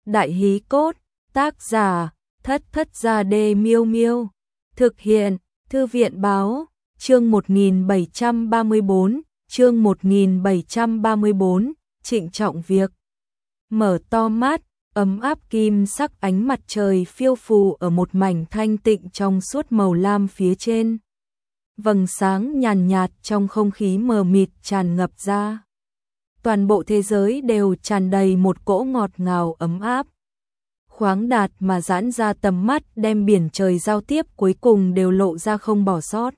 Đại hí cốt, tác giả, Thất Thất Gia Đê Miêu Miêu. Thực hiện, Thư viện báo, chương 1734, chương 1734, trịnh trọng việc. Mở to mắt, ấm áp kim sắc ánh mặt trời phiêu phù ở một mảnh thanh tịnh trong suốt màu lam phía trên. Vầng sáng nhàn nhạt trong không khí mờ mịt tràn ngập ra. Toàn bộ thế giới đều tràn đầy một cỗ ngọt ngào ấm áp. Khoáng đạt mà giãn ra tầm mắt đem biển trời giao tiếp cuối cùng đều lộ ra không bỏ sót.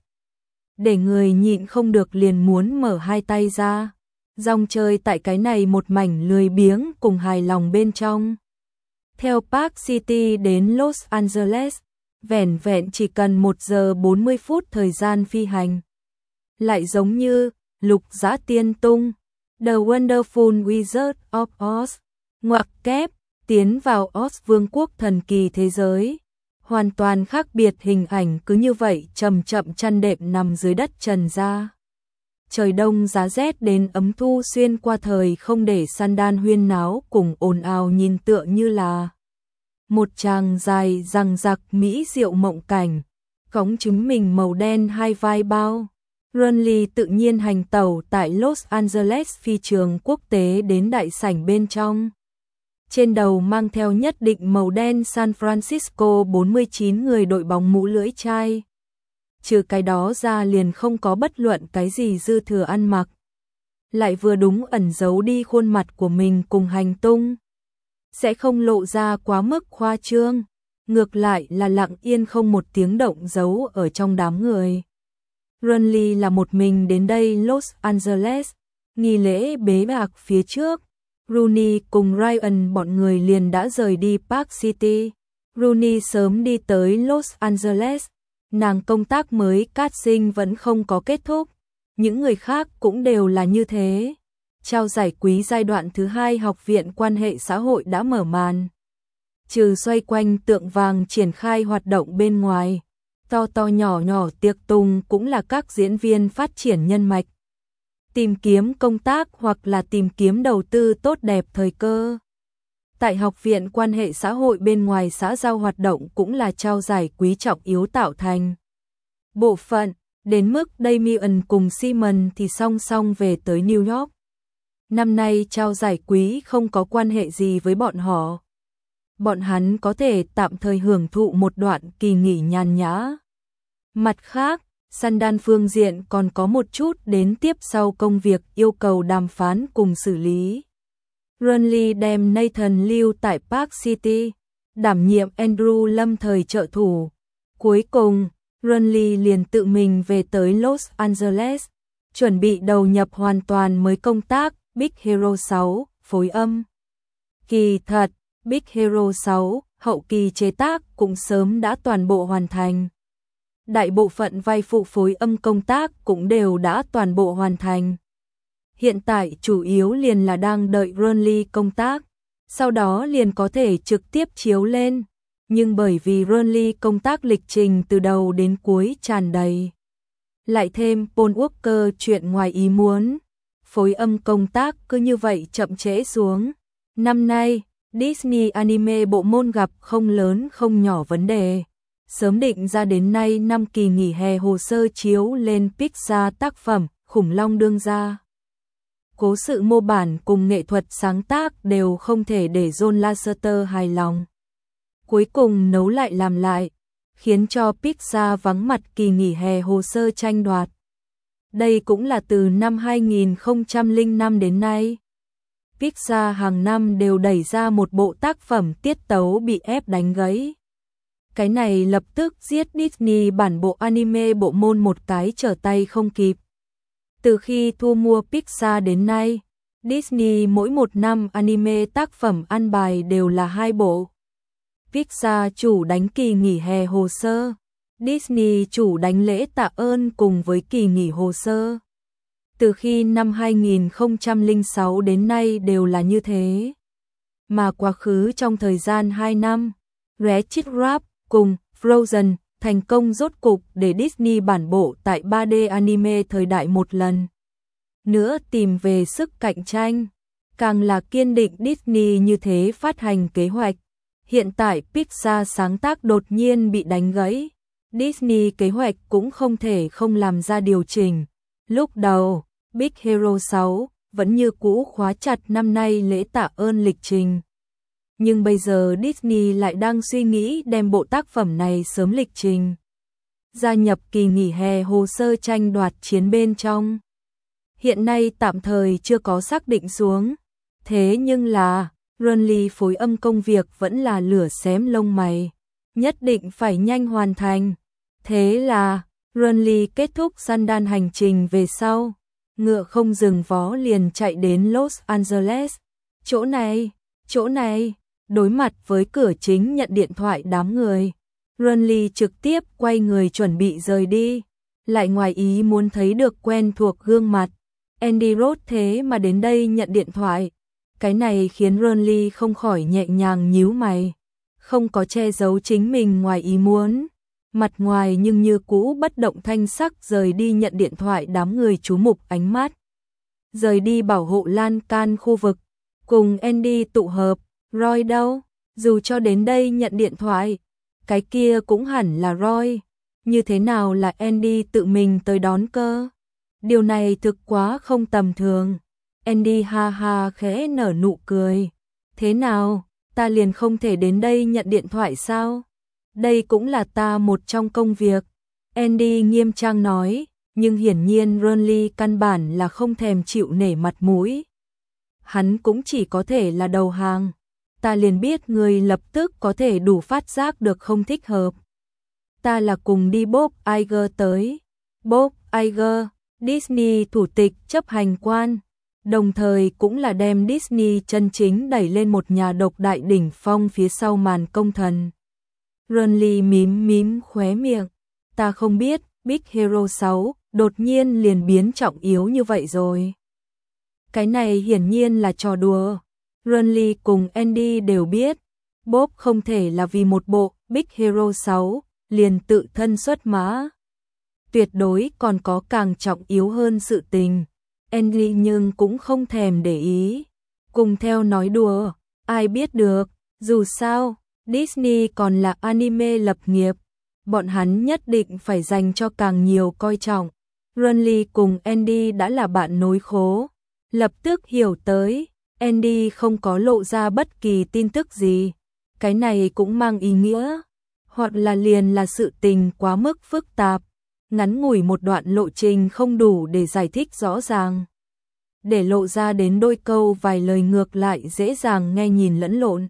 Để người nhịn không được liền muốn mở hai tay ra. Dòng chơi tại cái này một mảnh lười biếng cùng hài lòng bên trong. Theo Park City đến Los Angeles, vẻn vẹn chỉ cần 1 giờ 40 phút thời gian phi hành. Lại giống như Lục Dã Tiên Tung, The Wonderful Wizard of Oz, ngoặc kép, tiến vào Oz vương quốc thần kỳ thế giới. Hoàn toàn khác biệt hình ảnh cứ như vậy chậm chậm chăn đệm nằm dưới đất trần ra. Trời đông giá rét đến ấm thu xuyên qua thời không để Sandan huyên náo cùng ồn ào nhìn tựa như là một tràng dài răng rặc mỹ diệu mộng cảnh, cõng trứng mình màu đen hai vai bao. Runley tự nhiên hành tàu tại Los Angeles phi trường quốc tế đến đại sảnh bên trong. Trên đầu mang theo nhất định màu đen San Francisco 49 người đội bóng mũ lưỡi chai. Trừ cái đó ra liền không có bất luận cái gì dư thừa ăn mặc. Lại vừa đúng ẩn giấu đi khuôn mặt của mình cùng hành tung. Sẽ không lộ ra quá mức khoa trương, ngược lại là lặng yên không một tiếng động giấu ở trong đám người. Runley là một mình đến đây Los Angeles, nghi lễ bế mạc phía trước. Rooney cùng Ryan bọn người liền đã rời đi Park City. Rooney sớm đi tới Los Angeles, nàng công tác mới casting vẫn không có kết thúc. Những người khác cũng đều là như thế. Trao giải quý giai đoạn thứ 2 Học viện Quan hệ xã hội đã mở màn. Trừ xoay quanh tượng vàng triển khai hoạt động bên ngoài, to to nhỏ nhỏ tiệc tùng cũng là các diễn viên phát triển nhân mạch. Tìm kiếm công tác hoặc là tìm kiếm đầu tư tốt đẹp thời cơ. Tại Học viện Quan hệ xã hội bên ngoài xã giao hoạt động cũng là trao giải quý trọng yếu tạo thành bộ phận, đến mức Damian cùng Simon thì song song về tới New York. Năm nay trao giải quý không có quan hệ gì với bọn họ. Bọn hắn có thể tạm thời hưởng thụ một đoạn kỳ nghỉ nhàn nhã. Mặt khác, Sandan phương diện còn có một chút đến tiếp sau công việc yêu cầu đàm phán cùng xử lý. Runley đem Nathan lưu tại Park City, đảm nhiệm Andrew lâm thời trợ thủ. Cuối cùng, Runley liền tự mình về tới Los Angeles, chuẩn bị đầu nhập hoàn toàn mới công tác Big Hero 6, phối âm. Kỳ thật, Big Hero 6, hậu kỳ chế tác cũng sớm đã toàn bộ hoàn thành. Đại bộ phận vai phụ phối âm công tác cũng đều đã toàn bộ hoàn thành. Hiện tại chủ yếu liền là đang đợi Runley công tác, sau đó liền có thể trực tiếp chiếu lên. Nhưng bởi vì Runley công tác lịch trình từ đầu đến cuối tràn đầy. Lại thêm Paul Walker chuyện ngoài ý muốn. Phối âm công tác cứ như vậy chậm trễ xuống. Năm nay, Disney Anime bộ môn gặp không lớn không nhỏ vấn đề. Sớm định ra đến nay 5 kỳ nghỉ hè hồ sơ chiếu lên Pixar tác phẩm Khủng Long đương gia. Cố sự mô bản cùng nghệ thuật sáng tác đều không thể để John Lasseter hài lòng. Cuối cùng nấu lại làm lại, khiến cho Pixar vắng mặt kỳ nghỉ hè hồ sơ tranh đoạt. Đây cũng là từ năm 2005 đến nay. Pixar hàng năm đều đẩy ra một bộ tác phẩm tiết tấu bị ép đánh gãy. Cái này lập tức giết Disney bản bộ anime bộ môn một cái trở tay không kịp. Từ khi thu mua Pixar đến nay, Disney mỗi một năm anime tác phẩm ăn bài đều là 2 bộ. Pixar chủ đánh kỳ nghỉ hè hồ sơ, Disney chủ đánh lễ tạ ơn cùng với kỳ nghỉ hồ sơ. Từ khi năm 2006 đến nay đều là như thế. Mà quá khứ trong thời gian 2 năm, Wreck-It Ralph cùng Frozen thành công rốt cục để Disney bản bộ tại 3D anime thời đại một lần nữa tìm về sức cạnh tranh. càng là kiên định Disney như thế phát hành kế hoạch. Hiện tại Pixar sáng tác đột nhiên bị đánh gãy, Disney kế hoạch cũng không thể không làm ra điều chỉnh. Lúc đầu, Big Hero 6 vẫn như cũ khóa chặt năm nay lễ tạ ơn lịch trình. Nhưng bây giờ Disney lại đang suy nghĩ đem bộ tác phẩm này sớm lịch trình, gia nhập kỳ nghỉ hè hồ sơ tranh đoạt chiến bên trong. Hiện nay tạm thời chưa có xác định xuống, thế nhưng là Runly phối âm công việc vẫn là lửa xém lông mày, nhất định phải nhanh hoàn thành. Thế là Runly kết thúc Sundance hành trình về sau, ngựa không dừng vó liền chạy đến Los Angeles. Chỗ này, đối mặt với cửa chính nhận điện thoại đám người, Runly trực tiếp quay người chuẩn bị rời đi, lại ngoài ý muốn thấy được quen thuộc gương mặt. Andy Roth thế mà đến đây nhận điện thoại. Cái này khiến Runly không khỏi nhẹ nhàng nhíu mày, không có che giấu chính mình ngoài ý muốn. Mặt ngoài nhưng như cũ bất động thanh sắc rời đi nhận điện thoại đám người chú mục ánh mắt. Rời đi bảo hộ lan can khu vực, cùng Andy tụ hợp. Roy đâu? Dù cho đến đây nhận điện thoại, cái kia cũng hẳn là Roy. Như thế nào là Andy tự mình tới đón cơ? Điều này thực quá không tầm thường. Andy ha ha khẽ nở nụ cười. Thế nào, ta liền không thể đến đây nhận điện thoại sao? Đây cũng là ta một trong công việc. Andy nghiêm trang nói, nhưng hiển nhiên Runly căn bản là không thèm chịu nể mặt mũi. Hắn cũng chỉ có thể là đầu hàng. Ta liền biết người lập tức có thể đủ phát giác được không thích hợp. Ta là cùng đi Bob Iger tới. Bob Iger, Disney thủ tịch chấp hành quan, đồng thời cũng là đem Disney chân chính đẩy lên một nhà độc đại đỉnh phong phía sau màn công thần. Runly mím khóe miệng, ta không biết Big Hero 6 đột nhiên liền biến trọng yếu như vậy rồi. Cái này hiển nhiên là trò đùa. Runly cùng Andy đều biết, Bob không thể là vì một bộ Big Hero 6 liền tự thân xuất mã. Tuyệt đối còn có càng trọng yếu hơn sự tình. Andy nhưng cũng không thèm để ý. Cùng theo nói đùa, ai biết được, dù sao, Disney còn là anime lập nghiệp. Bọn hắn nhất định phải dành cho càng nhiều coi trọng. Runly cùng Andy đã là bạn nối khố. Lập tức hiểu tới, Andy không có lộ ra bất kỳ tin tức gì. Cái này cũng mang ý nghĩa, hoặc là liền là sự tình quá mức phức tạp. Ngắn ngủi một đoạn lộ trình không đủ để giải thích rõ ràng. Để lộ ra đến đôi câu vài lời ngược lại dễ dàng nghe nhìn lẫn lộn.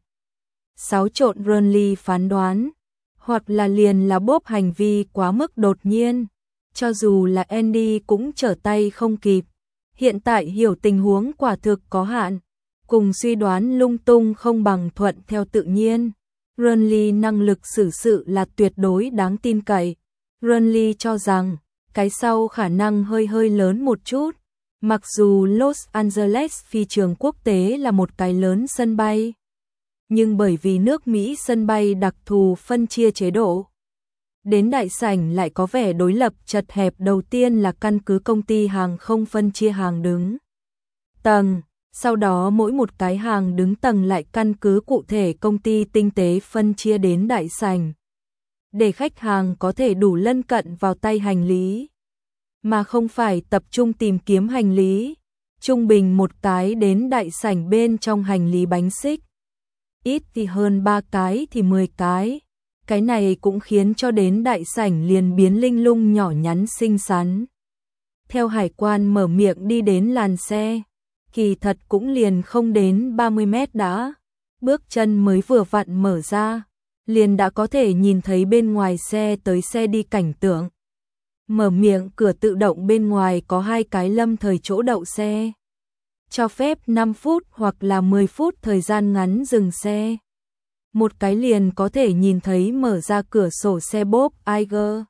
Xáo trộn Runly phán đoán, hoặc là liền là Bob hành vi quá mức đột nhiên. Cho dù là Andy cũng trở tay không kịp. Hiện tại hiểu tình huống quả thực có hạn. Cùng suy đoán lung tung không bằng thuận theo tự nhiên. Runly năng lực xử sự là tuyệt đối đáng tin cậy. Runly cho rằng, cái sau khả năng hơi lớn một chút. Mặc dù Los Angeles phi trường quốc tế là một cái lớn sân bay, nhưng bởi vì nước Mỹ sân bay đặc thù phân chia chế độ, đến đại sảnh lại có vẻ đối lập chật hẹp. Đầu tiên là căn cứ công ty hàng không phân chia hàng đứng tầng, sau đó mỗi một cái hàng đứng tầng lại căn cứ cụ thể công ty tinh tế phân chia đến đại sảnh, để khách hàng có thể đủ lân cận vào tay hành lý, mà không phải tập trung tìm kiếm hành lý. Trung bình một cái đến đại sảnh bên trong hành lý bánh xích, ít thì hơn 3 cái thì 10 cái. Cái này cũng khiến cho đến đại sảnh liền biến linh lung nhỏ nhắn xinh xắn. Theo hải quan mở miệng đi đến làn xe, kỳ thật cũng liền không đến 30 mét đã. Bước chân mới vừa vặn mở ra, liền đã có thể nhìn thấy bên ngoài xe tới xe đi cảnh tượng. Mở miệng cửa tự động bên ngoài có 2 cái lâm thời chỗ đậu xe, cho phép 5 phút hoặc là 10 phút thời gian ngắn dừng xe. Một cái liền có thể nhìn thấy mở ra cửa sổ xe Bob Iger.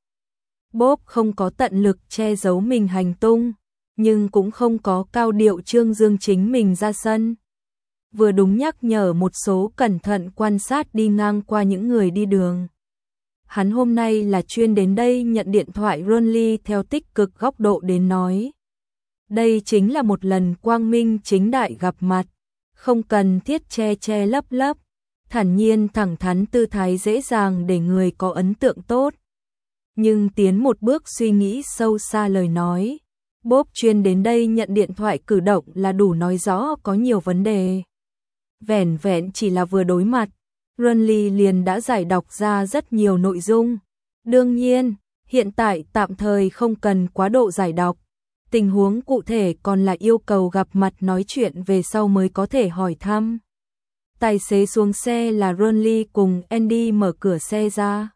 Bob không có tận lực che giấu mình hành tung, nhưng cũng không có cao điệu trương dương chính mình ra sân. Vừa đúng nhắc nhở một số cẩn thận quan sát đi ngang qua những người đi đường. Hắn hôm nay là chuyên đến đây nhận điện thoại. Runly theo tích cực góc độ đến nói. Đây chính là một lần quang minh chính đại gặp mặt. không cần thiết che che lấp lấp, thản nhiên thẳng thắn tư thái dễ dàng để người có ấn tượng tốt. Nhưng tiến một bước suy nghĩ sâu xa lời nói, Bob chuyên đến đây nhận điện thoại cử động là đủ nói rõ có nhiều vấn đề. Vẻn vẹn chỉ là vừa đối mặt, Runley liền đã giải đọc ra rất nhiều nội dung. Đương nhiên, hiện tại tạm thời không cần quá độ giải đọc. Tình huống cụ thể còn là yêu cầu gặp mặt nói chuyện về sau mới có thể hỏi thăm. Tài xế xuống xe là Runley cùng Andy mở cửa xe ra.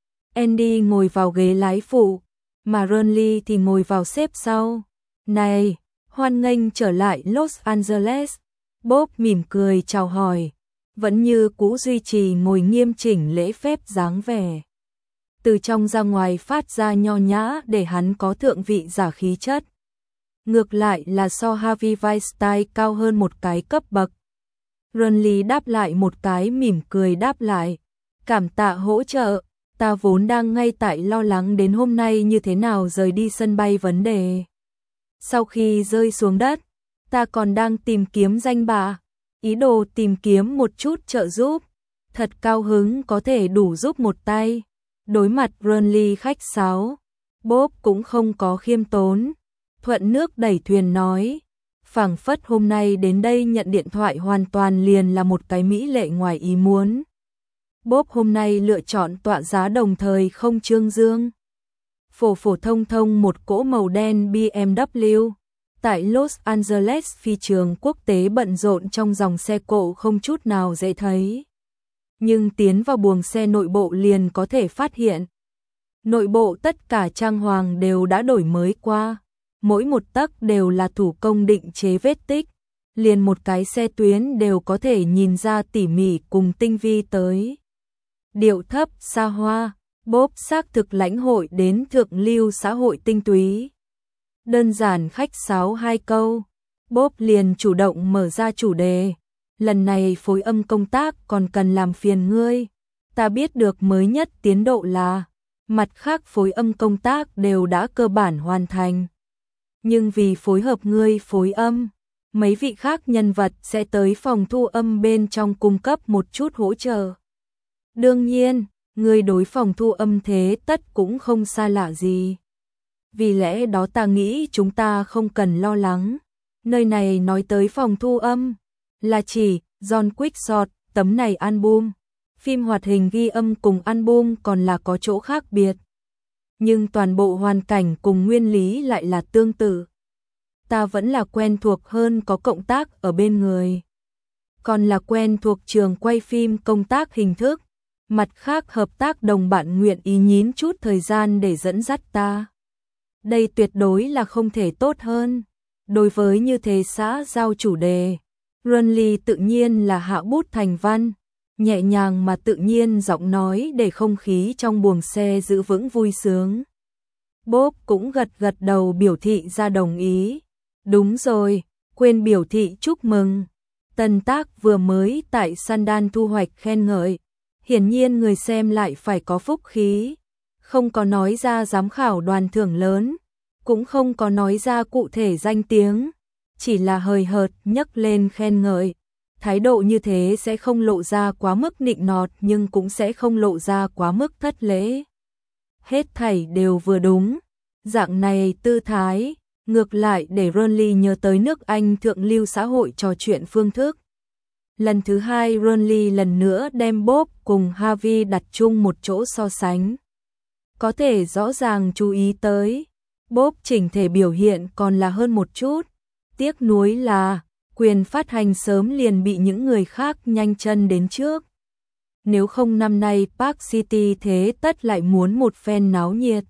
Andy ngồi vào ghế lái phụ, mà Runley thì ngồi vào xếp sau. Này, hoan nghênh trở lại Los Angeles. Bob mỉm cười chào hỏi, vẫn như cũ duy trì ngồi nghiêm chỉnh lễ phép dáng vẻ. Từ trong ra ngoài phát ra nho nhã để hắn có thượng vị giả khí chất. Ngược lại là so Harvey Weinstein cao hơn một cái cấp bậc. Runley đáp lại một cái mỉm cười đáp lại. Cảm tạ hỗ trợ, ta vốn đang ngay tại lo lắng đến hôm nay như thế nào rời đi sân bay vấn đề. Sau khi rơi xuống đất, ta còn đang tìm kiếm danh bạ, ý đồ tìm kiếm một chút trợ giúp. Thật cao hứng có thể đủ giúp một tay. Đối mặt Runley khách sáo, Bob cũng không có khiêm tốn. Thuận nước đẩy thuyền nói, phảng phất hôm nay đến đây nhận điện thoại hoàn toàn liền là một cái mỹ lệ ngoài ý muốn. Bob hôm nay lựa chọn tọa giá đồng thời không trương dương. Phổ phổ thông thông một cỗ màu đen BMW. Tại Los Angeles phi trường quốc tế bận rộn trong dòng xe cộ không chút nào dễ thấy. Nhưng tiến vào buồng xe nội bộ liền có thể phát hiện. Nội bộ tất cả trang hoàng đều đã đổi mới qua. Mỗi một tấc đều là thủ công định chế vết tích. Liền một cái xe tuyến đều có thể nhìn ra tỉ mỉ cùng tinh vi tới. Điệu thấp, xa hoa, Bob xác thực lãnh hội đến thượng lưu xã hội tinh túy. Đơn giản khách sáo hai câu, Bob liền chủ động mở ra chủ đề. Lần này phối âm công tác còn cần làm phiền ngươi. Ta biết được mới nhất tiến độ là, mặt khác phối âm công tác đều đã cơ bản hoàn thành. Nhưng vì phối hợp ngươi phối âm, mấy vị khác nhân vật sẽ tới phòng thu âm bên trong cung cấp một chút hỗ trợ. Đương nhiên, ngươi đối phòng thu âm thế tất cũng không xa lạ gì. Vì lẽ đó ta nghĩ chúng ta không cần lo lắng. Nơi này nói tới phòng thu âm, là chỉ John Quickshot, tấm này album. Phim hoạt hình ghi âm cùng album còn là có chỗ khác biệt. Nhưng toàn bộ hoàn cảnh cùng nguyên lý lại là tương tự. Ta vẫn là quen thuộc hơn có cộng tác ở bên người. Còn là quen thuộc trường quay phim công tác hình thức. Mặt khác hợp tác đồng bạn nguyện ý nhín chút thời gian để dẫn dắt ta. Đây tuyệt đối là không thể tốt hơn. Đối với như thế xã giao chủ đề, Runley tự nhiên là hạ bút thành văn, nhẹ nhàng mà tự nhiên giọng nói để không khí trong buồng xe giữ vững vui sướng. Bob cũng gật gật đầu biểu thị ra đồng ý. Đúng rồi, quên biểu thị chúc mừng. Tân tác vừa mới tại Sundance thu hoạch khen ngợi. Hiển nhiên người xem lại phải có phúc khí. Không có nói ra giám khảo đoàn thưởng lớn, cũng không có nói ra cụ thể danh tiếng, chỉ là hời hợt nhấc lên khen ngợi. Thái độ như thế sẽ không lộ ra quá mức nịnh nọt nhưng cũng sẽ không lộ ra quá mức thất lễ. Hết thảy đều vừa đúng. Dạng này tư thái, ngược lại để Runley nhớ tới nước Anh thượng lưu xã hội trò chuyện phương thức. Lần thứ hai Runley lần nữa đem Bob cùng Harvey đặt chung một chỗ so sánh. Có thể rõ ràng chú ý tới, Bob chỉnh thể biểu hiện còn là hơn một chút. Tiếc nuối là, quyền phát hành sớm liền bị những người khác nhanh chân đến trước. Nếu không năm nay Park City thế tất lại muốn một phen náo nhiệt.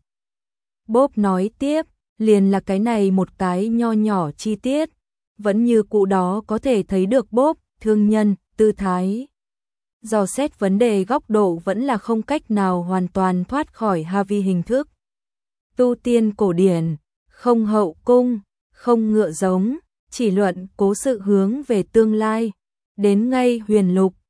Bob nói tiếp, liền là cái này một cái nho nhỏ chi tiết. Vẫn như cụ đó có thể thấy được Bob, thương nhân, tư thái. Dò xét vấn đề góc độ vẫn là không cách nào hoàn toàn thoát khỏi Harvey hình thức. Tu tiên cổ điển, không hậu cung, không ngựa giống, chỉ luận cố sự hướng về tương lai. Đến ngay huyền lục,